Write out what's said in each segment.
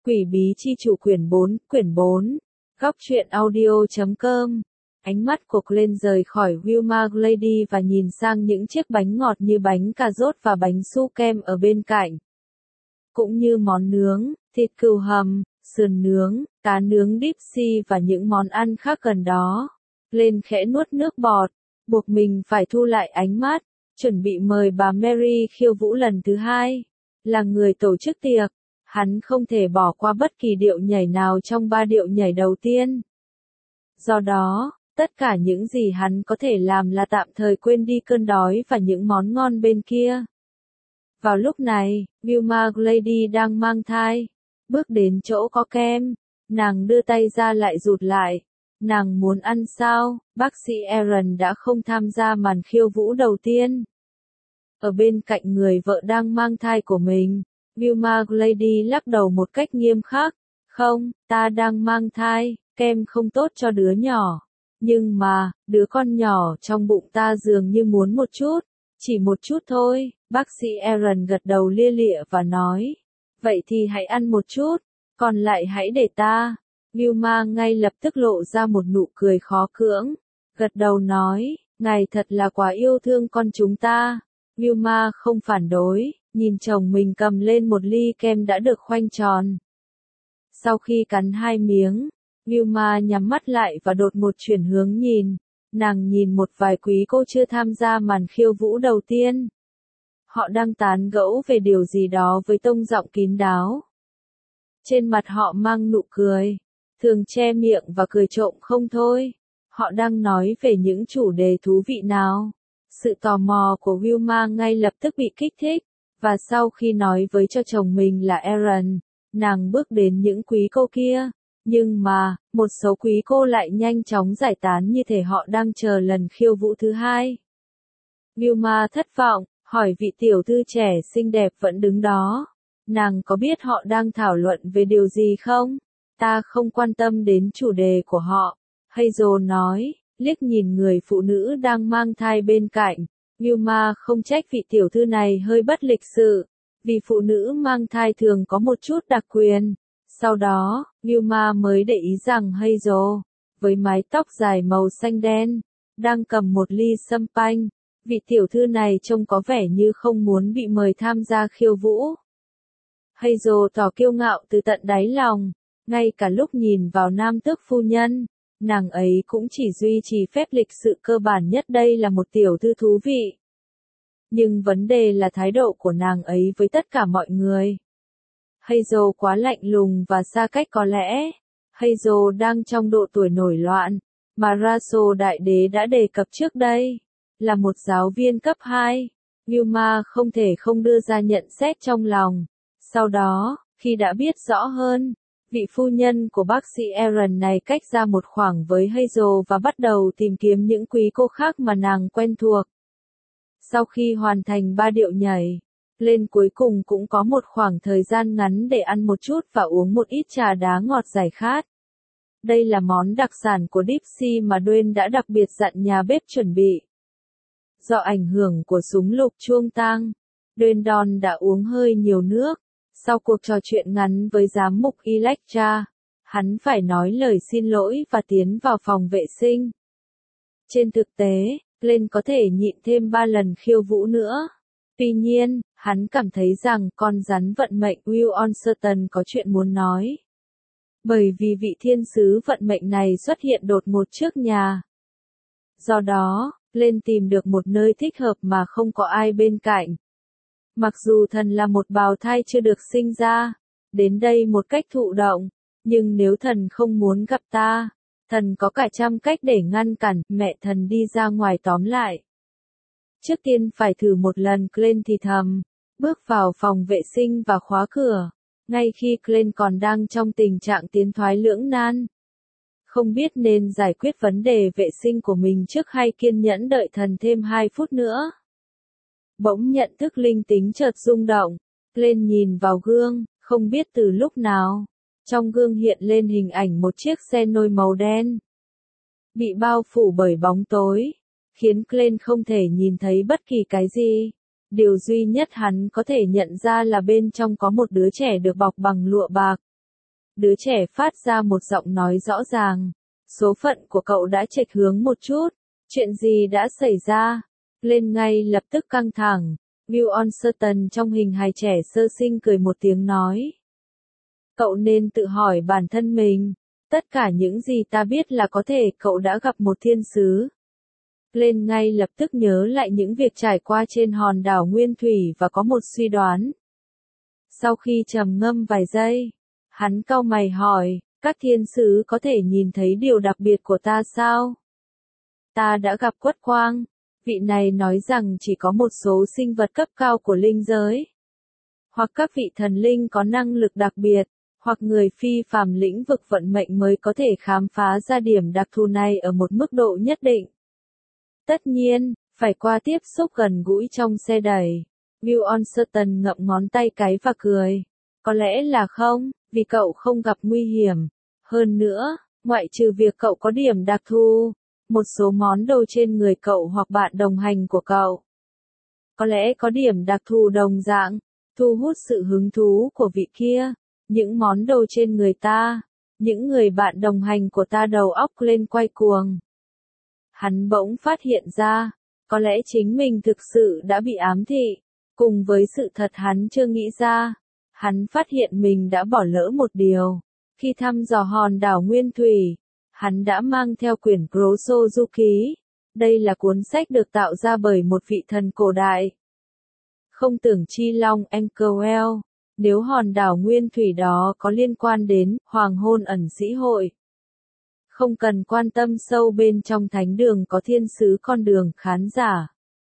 Quỷ bí chi chủ quyển 4. Góc truyện audio.com. Ánh mắt của Glenn rời khỏi Wilma Glady và nhìn sang những chiếc bánh ngọt như bánh cà rốt và bánh su kem ở bên cạnh. Cũng như món nướng, thịt cừu hầm, sườn nướng, cá nướng Dipsy và những món ăn khác gần đó. Glenn khẽ nuốt nước bọt, buộc mình phải thu lại ánh mắt, chuẩn bị mời bà Mary khiêu vũ lần thứ hai. Là người tổ chức tiệc, hắn không thể bỏ qua bất kỳ điệu nhảy nào trong 3 điệu nhảy đầu tiên. Do đó, tất cả những gì hắn có thể làm là tạm thời quên đi cơn đói và những món ngon bên kia. Vào lúc này, Wilma Glady đang mang thai. Bước đến chỗ có kem, nàng đưa tay ra lại rụt lại. Nàng muốn ăn sao? Bác sĩ Aaron đã không tham gia màn khiêu vũ đầu tiên. Ở bên cạnh người vợ đang mang thai của mình, Wilma Glady lắc đầu một cách nghiêm khắc. Không, ta đang mang thai, kem không tốt cho đứa nhỏ. Nhưng mà, đứa con nhỏ trong bụng ta dường như muốn một chút. Chỉ một chút thôi, bác sĩ Aaron gật đầu lia lịa và nói. Vậy thì hãy ăn một chút, còn lại hãy để ta. Wilma ngay lập tức lộ ra một nụ cười khó cưỡng. Gật đầu nói, ngài thật là quá yêu thương con chúng ta. Wilma không phản đối, nhìn chồng mình cầm lên một ly kem đã được khoanh tròn. Sau khi cắn 2 miếng, Wilma nhắm mắt lại và đột ngột chuyển hướng nhìn. Nàng nhìn một vài quý cô chưa tham gia màn khiêu vũ đầu tiên. Họ đang tán gẫu về điều gì đó với tông giọng kín đáo. Trên mặt họ mang nụ cười, thường che miệng và cười trộm không thôi. Họ đang nói về những chủ đề thú vị nào. Sự tò mò của Wilma ngay lập tức bị kích thích, và sau khi nói với cho chồng mình là Aaron, nàng bước đến những quý cô kia. Nhưng mà, một số quý cô lại nhanh chóng giải tán như thể họ đang chờ lần khiêu vũ thứ hai. Wilma thất vọng, hỏi vị tiểu thư trẻ xinh đẹp vẫn đứng đó. Nàng có biết họ đang thảo luận về điều gì không? Ta không quan tâm đến chủ đề của họ. Hazel nói, liếc nhìn người phụ nữ đang mang thai bên cạnh. Wilma không trách vị tiểu thư này hơi bất lịch sự, vì phụ nữ mang thai thường có một chút đặc quyền. Sau đó, Wilma mới để ý rằng Hazel, với mái tóc dài màu xanh đen, đang cầm một ly sâm panh. Vị tiểu thư này trông có vẻ như không muốn bị mời tham gia khiêu vũ. Hazel tỏ kiêu ngạo từ tận đáy lòng, ngay cả lúc nhìn vào nam tước phu nhân, nàng ấy cũng chỉ duy trì phép lịch sự cơ bản nhất, đây là một tiểu thư thú vị. Nhưng vấn đề là thái độ của nàng ấy với tất cả mọi người. Hazel quá lạnh lùng và xa cách có lẽ. Hazel đang trong độ tuổi nổi loạn, mà Russell đại đế đã đề cập trước đây. Là một giáo viên cấp 2, Wilma không thể không đưa ra nhận xét trong lòng. Sau đó, khi đã biết rõ hơn, vị phu nhân của bác sĩ Aaron này cách ra một khoảng với Hazel và bắt đầu tìm kiếm những quý cô khác mà nàng quen thuộc. Sau khi hoàn thành 3 điệu nhảy, Glenn cuối cùng cũng có một khoảng thời gian ngắn để ăn một chút và uống một ít trà đá ngọt giải khát. Đây là món đặc sản của Dipsy mà Dwayne đã đặc biệt dặn nhà bếp chuẩn bị. Do ảnh hưởng của súng lục chuông tang, Dwayne đã uống hơi nhiều nước. Sau cuộc trò chuyện ngắn với giám mục Electra, hắn phải nói lời xin lỗi và tiến vào phòng vệ sinh. Trên thực tế, Glenn có thể nhịn thêm 3 lần khiêu vũ nữa. Tuy nhiên, hắn cảm thấy rằng con rắn vận mệnh Will Uncertain có chuyện muốn nói. Bởi vì vị thiên sứ vận mệnh này xuất hiện đột ngột trước nhà. Do đó, Glenn tìm được một nơi thích hợp mà không có ai bên cạnh. Mặc dù thần là một bào thai chưa được sinh ra, đến đây một cách thụ động, nhưng nếu thần không muốn gặp ta, thần có cả trăm cách để ngăn cản mẹ thần đi ra ngoài tóm lại. Trước tiên phải thử một lần, Glenn thì thầm, bước vào phòng vệ sinh và khóa cửa, ngay khi Glenn còn đang trong tình trạng tiến thoái lưỡng nan. Không biết nên giải quyết vấn đề vệ sinh của mình trước hay kiên nhẫn đợi thần thêm 2 phút nữa. Bỗng nhận thức linh tính chợt rung động, Glenn nhìn vào gương, không biết từ lúc nào, trong gương hiện lên hình ảnh một chiếc xe nôi màu đen. Bị bao phủ bởi bóng tối, khiến Glenn không thể nhìn thấy bất kỳ cái gì. Điều duy nhất hắn có thể nhận ra là bên trong có một đứa trẻ được bọc bằng lụa bạc. Đứa trẻ phát ra một giọng nói rõ ràng. Số phận của cậu đã chệch hướng một chút. Chuyện gì đã xảy ra? Lên ngay lập tức căng thẳng. Will Onserton trong hình hài trẻ sơ sinh cười một tiếng nói. Cậu nên tự hỏi bản thân mình. Tất cả những gì ta biết là có thể cậu đã gặp một thiên sứ. Lên ngay lập tức nhớ lại những việc trải qua trên hòn đảo Nguyên Thủy và có một suy đoán. Sau khi trầm ngâm vài giây, hắn cau mày hỏi, các thiên sứ có thể nhìn thấy điều đặc biệt của ta sao? Ta đã gặp Quất Quang. Vị này nói rằng chỉ có một số sinh vật cấp cao của linh giới. Hoặc các vị thần linh có năng lực đặc biệt, hoặc người phi phàm lĩnh vực vận mệnh mới có thể khám phá ra điểm đặc thù này ở một mức độ nhất định. Tất nhiên, phải qua tiếp xúc gần gũi trong xe đẩy. Will Onserton ngậm ngón tay cái và cười. Có lẽ là không, vì cậu không gặp nguy hiểm. Hơn nữa, ngoại trừ việc cậu có điểm đặc thù, một số món đồ trên người cậu hoặc bạn đồng hành của cậu có lẽ có điểm đặc thù đồng dạng, thu hút sự hứng thú của vị kia. Những món đồ trên người ta, những người bạn đồng hành của ta đầu óc lên quay cuồng. Hắn bỗng phát hiện ra, có lẽ chính mình thực sự đã bị ám thị, cùng với sự thật hắn chưa nghĩ ra. Hắn phát hiện mình đã bỏ lỡ một điều. Khi thăm dò hòn đảo Nguyên Thủy, hắn đã mang theo quyển Grosso Du Ký. Đây là cuốn sách được tạo ra bởi một vị thần cổ đại. Không tưởng chi long Ankerwell, nếu hòn đảo Nguyên Thủy đó có liên quan đến hoàng hôn ẩn sĩ hội. Không cần quan tâm sâu bên trong thánh đường có thiên sứ con đường khán giả.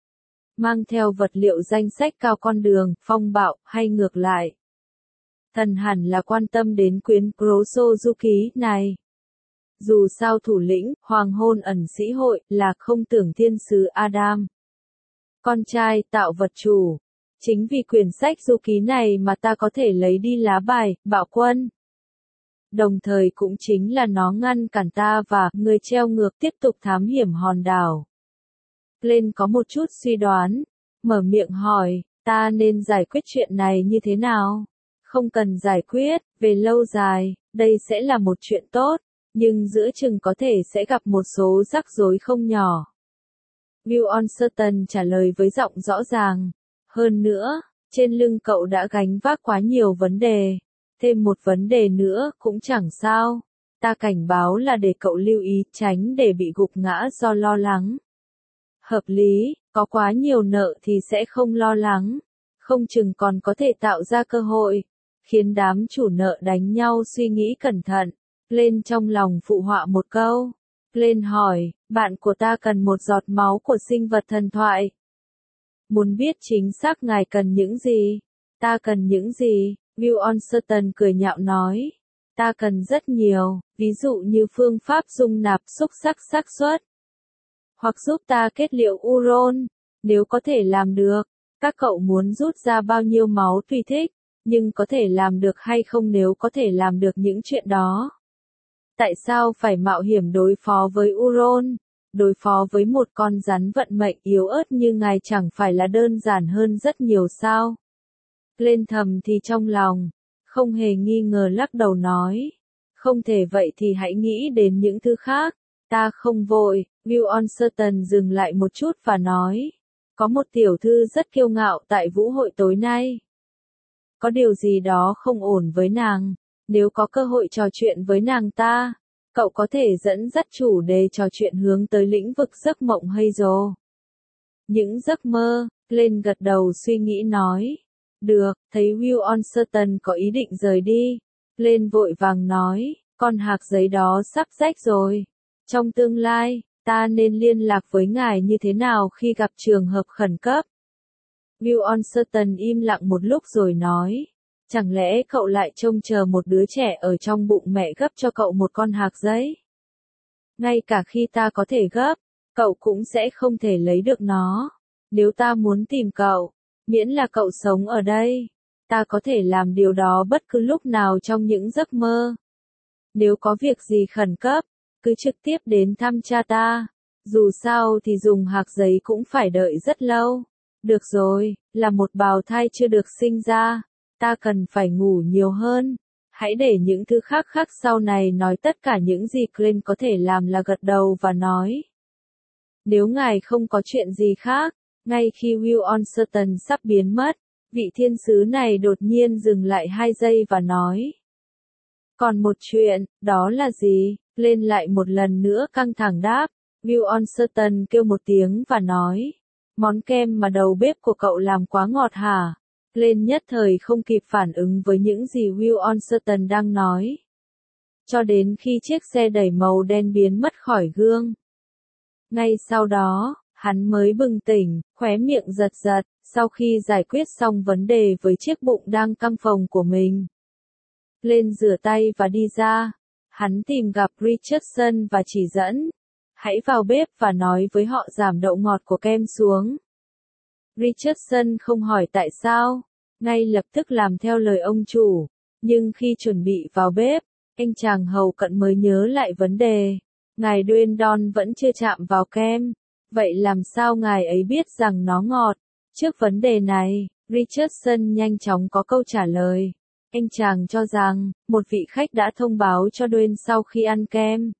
Mang theo vật liệu danh sách cao con đường, phong bạo, hay ngược lại. Thần hẳn là quan tâm đến quyển Grosso Du Ký này. Dù sao thủ lĩnh, hoàng hôn ẩn sĩ hội, là không tưởng thiên sứ Adam. Con trai tạo vật chủ. Chính vì quyển sách du ký này mà ta có thể lấy đi lá bài, bạo quân. Đồng thời cũng chính là nó ngăn cản ta và người treo ngược tiếp tục thám hiểm hòn đảo. Glenn có một chút suy đoán, mở miệng hỏi, ta nên giải quyết chuyện này như thế nào? Không cần giải quyết, về lâu dài, đây sẽ là một chuyện tốt, nhưng giữa chừng có thể sẽ gặp một số rắc rối không nhỏ. Will Onserton trả lời với giọng rõ ràng. Hơn nữa, trên lưng cậu đã gánh vác quá nhiều vấn đề. Thêm một vấn đề nữa cũng chẳng sao. Ta cảnh báo là để cậu lưu ý tránh để bị gục ngã do lo lắng. Hợp lý, có quá nhiều nợ thì sẽ không lo lắng. Không chừng còn có thể tạo ra cơ hội, khiến đám chủ nợ đánh nhau suy nghĩ cẩn thận. Lên trong lòng phụ họa một câu. Lên hỏi, bạn của ta cần một giọt máu của sinh vật thần thoại. Muốn biết chính xác ngài cần những gì? Ta cần những gì? Will Onserton cười nhạo nói. Ta cần rất nhiều, ví dụ như phương pháp dung nạp xúc sắc xác suất. Hoặc giúp ta kết liễu Uron, nếu có thể làm được. Các cậu muốn rút ra bao nhiêu máu tùy thích, nhưng có thể làm được hay không nếu có thể làm được những chuyện đó. Tại sao phải mạo hiểm đối phó với Uron? Đối phó với một con rắn vận mệnh yếu ớt như ngài chẳng phải là đơn giản hơn rất nhiều sao? Lên thầm thì trong lòng, không hề nghi ngờ lắc đầu nói. Không thể vậy thì hãy nghĩ đến những thứ khác. Ta không vội, Will Onserton dừng lại một chút và nói. Có một tiểu thư rất kiêu ngạo tại vũ hội tối nay. Có điều gì đó không ổn với nàng. Nếu có cơ hội trò chuyện với nàng ta, cậu có thể dẫn dắt chủ đề trò chuyện hướng tới lĩnh vực giấc mộng hay rồi. Những giấc mơ, lên gật đầu suy nghĩ nói. Được, thấy Will Onserton có ý định rời đi. Lên vội vàng nói, con hạc giấy đó sắp rách rồi. Trong tương lai, ta nên liên lạc với ngài như thế nào khi gặp trường hợp khẩn cấp? Will Onserton im lặng một lúc rồi nói. Chẳng lẽ cậu lại trông chờ một đứa trẻ ở trong bụng mẹ gấp cho cậu một con hạc giấy? Ngay cả khi ta có thể gấp, cậu cũng sẽ không thể lấy được nó. Nếu ta muốn tìm cậu, miễn là cậu sống ở đây, ta có thể làm điều đó bất cứ lúc nào trong những giấc mơ. Nếu có việc gì khẩn cấp, cứ trực tiếp đến thăm cha ta. Dù sao thì dùng hạc giấy cũng phải đợi rất lâu. Được rồi, là một bào thai chưa được sinh ra. Ta cần phải ngủ nhiều hơn. Hãy để những thứ khác khác sau này nói tất cả những gì Glenn có thể làm là gật đầu và nói. Nếu ngài không có chuyện gì khác, ngay khi Will Onserton sắp biến mất, vị thiên sứ này đột nhiên dừng lại 2 giây và nói. Còn một chuyện, đó là gì? Lên lại một lần nữa căng thẳng đáp. Will Onserton kêu một tiếng và nói. Món kem mà đầu bếp của cậu làm quá ngọt hả? Lên nhất thời không kịp phản ứng với những gì Will Onserton đang nói. Cho đến khi chiếc xe đẩy màu đen biến mất khỏi gương. Ngay sau đó, hắn mới bừng tỉnh, khóe miệng giật giật, sau khi giải quyết xong vấn đề với chiếc bụng đang căng phồng của mình. Lên rửa tay và đi ra. Hắn tìm gặp Richardson và chỉ dẫn. Hãy vào bếp và nói với họ giảm độ ngọt của kem xuống. Richardson không hỏi tại sao, ngay lập tức làm theo lời ông chủ. Nhưng khi chuẩn bị vào bếp, anh chàng hầu cận mới nhớ lại vấn đề. Ngài Duendon vẫn chưa chạm vào kem. Vậy làm sao ngài ấy biết rằng nó ngọt? Trước vấn đề này, Richardson nhanh chóng có câu trả lời. Anh chàng cho rằng, một vị khách đã thông báo cho Duen sau khi ăn kem.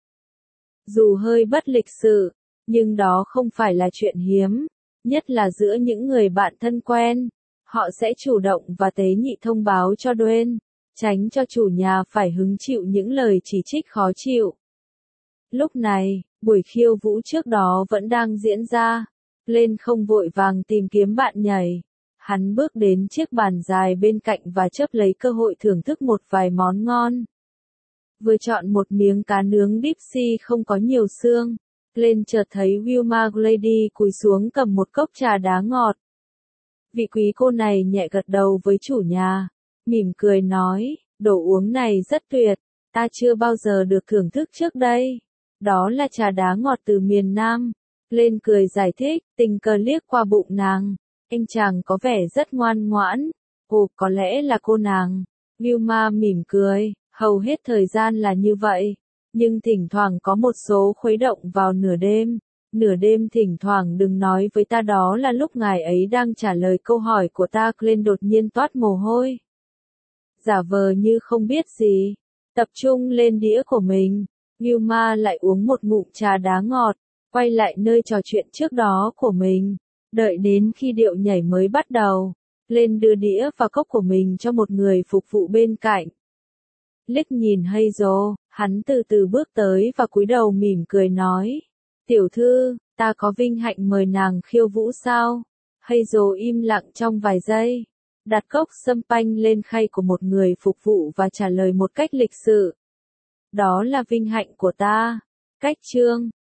Dù hơi bất lịch sự, nhưng đó không phải là chuyện hiếm, nhất là giữa những người bạn thân quen. Họ sẽ chủ động và tế nhị thông báo cho Duen, tránh cho chủ nhà phải hứng chịu những lời chỉ trích khó chịu. Lúc này, buổi khiêu vũ trước đó vẫn đang diễn ra. Lên không vội vàng tìm kiếm bạn nhảy. Hắn bước đến chiếc bàn dài bên cạnh và chớp lấy cơ hội thưởng thức một vài món ngon. Vừa chọn một miếng cá nướng Dipsy không có nhiều xương. Lên chợt thấy Wilma Glady cúi xuống cầm một cốc trà đá ngọt. Vị quý cô này nhẹ gật đầu với chủ nhà, mỉm cười nói, đồ uống này rất tuyệt, ta chưa bao giờ được thưởng thức trước đây. Đó là trà đá ngọt từ miền Nam. Lên cười giải thích, tình cờ liếc qua bụng nàng. Anh chàng có vẻ rất ngoan ngoãn. Ồ, có lẽ là cô nàng. Wilma mỉm cười, hầu hết thời gian là như vậy. Nhưng thỉnh thoảng có một số khuấy động vào nửa đêm. Nửa đêm thỉnh thoảng đừng nói với ta đó là lúc ngài ấy đang trả lời câu hỏi của ta. Glenn đột nhiên toát mồ hôi. Giả vờ như không biết gì. Tập trung lên đĩa của mình. Wilma lại uống một ngụm trà đá ngọt. Quay lại nơi trò chuyện trước đó của mình. Đợi đến khi điệu nhảy mới bắt đầu. Lên đưa đĩa và cốc của mình cho một người phục vụ bên cạnh. Liếc nhìn Hazel, hắn từ từ bước tới và cúi đầu mỉm cười nói. Tiểu thư, ta có vinh hạnh mời nàng khiêu vũ sao? Hazel im lặng trong vài giây. Đặt cốc champagne lên khay của một người phục vụ và trả lời một cách lịch sự. Đó là vinh hạnh của ta. Cách chương